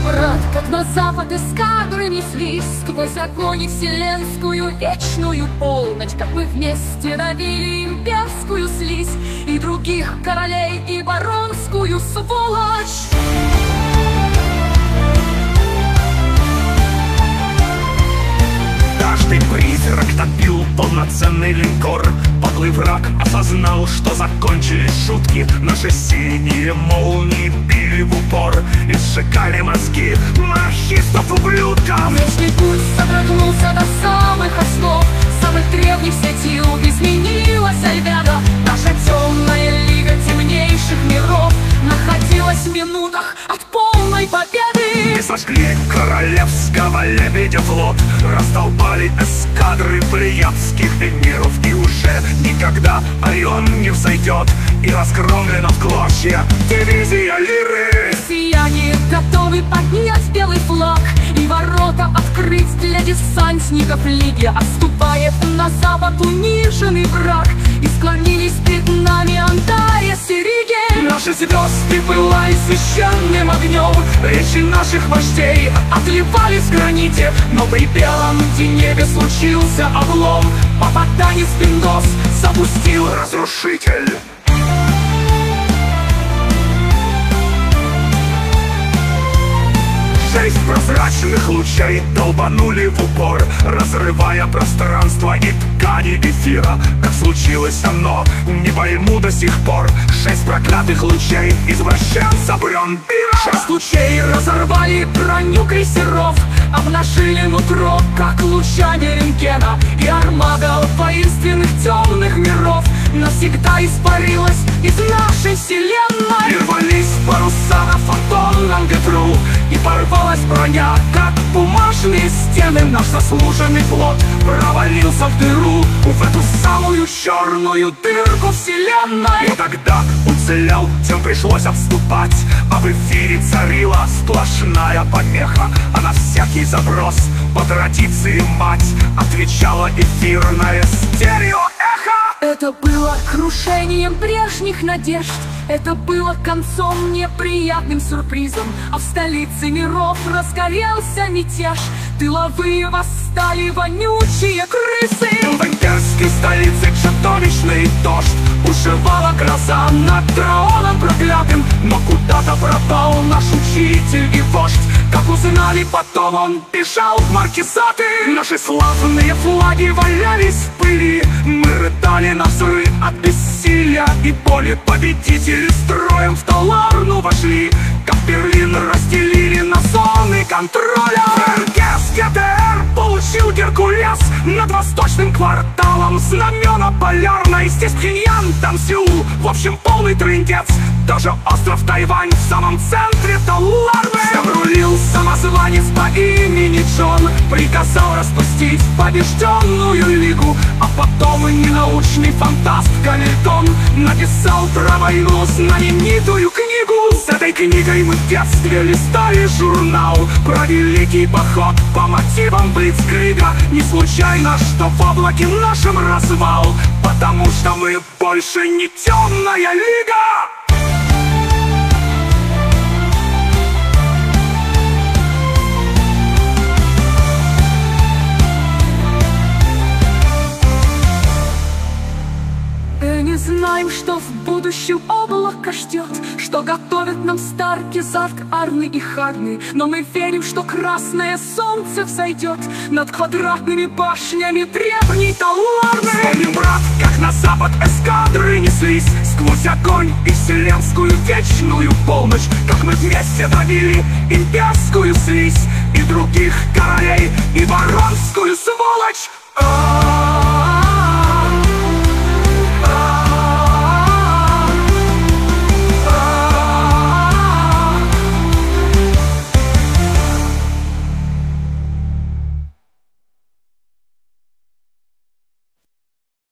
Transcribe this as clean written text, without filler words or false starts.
брат, как на запад эскадры неслись сквозь огонь и вселенскую вечную полночь, как мы вместе давили имперскую слизь и других королей и баронскую сволочь. Каждый призрак топил полноценный линкор. Подлый враг осознал, что закончились шутки. Наши синие молнии били в упор и сжигали мозги марксистов-ублюдков. Млечный путь содрогнулся до самых основ, самых древних сетил изменилась Альбеда. Наша темная лига темнейших миров находилась в минутах от полной победы. И сожгли королевского лебедя флот, раздолбали эскадры плеядских эмиров. И уже никогда Орион не взойдет, и разгромлена в клочья дивизия Лиры. Сияние готовы поднять белый флаг и ворота открыть для десантников лиги. Отступает на запад униженный враг, и склонились перед нами Антария с Ириги. Наши звезды пылали священным огнем, речи наших вождей отливались в граните. Но при белом небе случился облом, попаданец Пиндос запустил разрушитель. 6 прозрачных лучей долбанули в упор, разрывая пространство и ткани эфира. Как случилось оно, не пойму до сих пор. 6 проклятых лучей извращенца Брёнбира. 6 лучей разорвали броню крейсеров, обнажили нутро, как лучами рентгена. И армада воинственных темных миров навсегда испарилась из нашей вселенной. И рвались паруса на фотонном ветру, и порвалась броня, как бумажные стены. Наш заслуженный флот провалился в дыру, в эту самую черную дырку вселенной. Но тогда уцелел, тем пришлось отступать, а в эфире царила сплошная помеха. А на всякий заброс по традиции мать отвечала эфирное стереоэхо. Это было крушением прежних надежд, это было концом неприятным сюрпризом. А в столице миров разгорелся мятеж, тыловые восстали вонючие крысы. В имперской столице чудовищный дождь, бушевала гроза над троном проклятым. Но куда-то пропал наш учитель и вождь, как узнали потом, он бежал в маркизаты. Наши славные флаги валялись в пыли, мы рыдали на взрыв от бессилия и боли. Победители строем в Таларну вошли, как Берлин разделили на зоны контроля. ФРГС ГТР получил Геркулес, над восточным кварталом знамена полярной. Здесь Пхеньян, там Сеул, в общем полный трындец. Даже остров Тайвань в самом центре Таларны. Всем рулил самозванец по имени Джон, приказал распустить побежденную лигу. А потом и ненаучный фантаст Гамильтон написал про войну знаменитую книгу. С этой книгой мы в детстве листали журнал про великий поход по мотивам Блицкрига. Не случайно, что в облаке нашем развал, потому что мы больше не темная лига. Не знаем, что в будущем облако ждет, что готовят нам Старки, Зарк, Арны и Харны. Но мы верим, что красное солнце взойдет над квадратными башнями древней Таларны. Вспомним, брат, как на запад эскадры неслись сквозь огонь и вселенскую вечную полночь, как мы вместе давили имперскую слизь и других королей и баронскую сволочь.